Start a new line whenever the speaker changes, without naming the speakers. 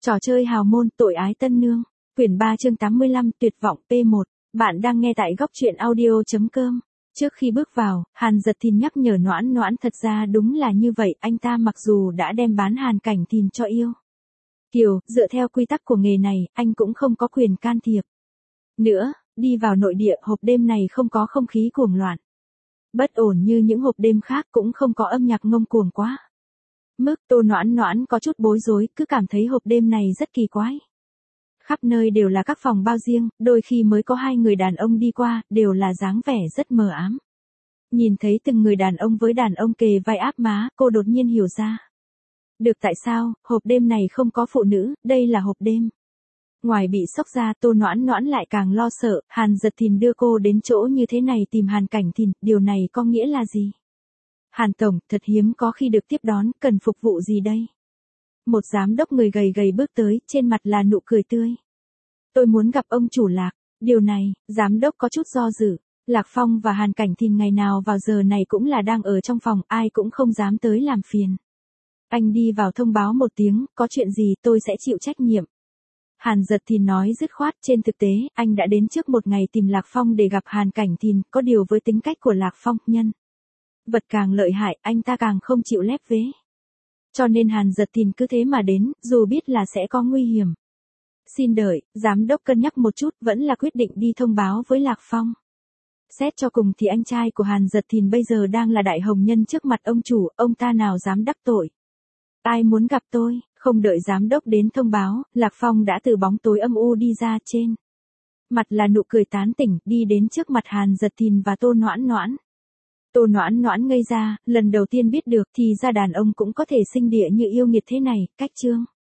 Trò chơi hào môn tội ái tân nương. Quyển 3 chương 85 tuyệt vọng P1. Bạn đang nghe tại góc truyện audio.com. Trước khi bước vào, Hàn Giật Thìn nhắc nhở Noãn Noãn thật ra đúng là như vậy, anh ta mặc dù đã đem bán Hàn Cảnh Thìn cho yêu Kiều, dựa theo quy tắc của nghề này, anh cũng không có quyền can thiệp. Nữa, đi vào nội địa, hộp đêm này không có không khí cuồng loạn. Bất ổn như những hộp đêm khác, cũng không có âm nhạc ngông cuồng quá mức Tô Noãn Noãn có chút bối rối, cứ cảm thấy hộp đêm này rất kỳ quái. Khắp nơi đều là các phòng bao riêng, đôi khi mới có hai người đàn ông đi qua, đều là dáng vẻ rất mờ ám. Nhìn thấy từng người đàn ông với đàn ông kề vai áp má, cô đột nhiên hiểu ra. Được tại sao, hộp đêm này không có phụ nữ, đây là hộp đêm. Ngoài bị sốc ra, Tô Noãn Noãn lại càng lo sợ, Hàn Giật Thìn đưa cô đến chỗ như thế này tìm Hàn Cảnh Thìn, điều này có nghĩa là gì? Hàn Tổng, thật hiếm có khi được tiếp đón, cần phục vụ gì đây? Một giám đốc người gầy gầy bước tới, trên mặt là nụ cười tươi. Tôi muốn gặp ông chủ Lạc. Điều này, giám đốc có chút do dự. Lạc Phong và Hàn Cảnh Thìn ngày nào vào giờ này cũng là đang ở trong phòng, ai cũng không dám tới làm phiền. Anh đi vào thông báo một tiếng, có chuyện gì tôi sẽ chịu trách nhiệm. Hàn Giật Thìn nói dứt khoát, trên thực tế, anh đã đến trước một ngày tìm Lạc Phong để gặp Hàn Cảnh Thìn, có điều với tính cách của Lạc Phong, nhân vật càng lợi hại, anh ta càng không chịu lép vế. Cho nên Hàn Giật Thìn cứ thế mà đến, dù biết là sẽ có nguy hiểm. Xin đợi, giám đốc cân nhắc một chút, vẫn là quyết định đi thông báo với Lạc Phong. Xét cho cùng thì anh trai của Hàn Giật Thìn bây giờ đang là đại hồng nhân trước mặt ông chủ, ông ta nào dám đắc tội. Ai muốn gặp tôi? Không đợi giám đốc đến thông báo, Lạc Phong đã từ bóng tối âm u đi ra, trên mặt là nụ cười tán tỉnh, đi đến trước mặt Hàn Giật Thìn và Tô Noãn Noãn. Tô Noãn Noãn ngây ra, lần đầu tiên biết được thì ra đàn ông cũng có thể sinh địa như yêu nghiệt thế này, cách chương.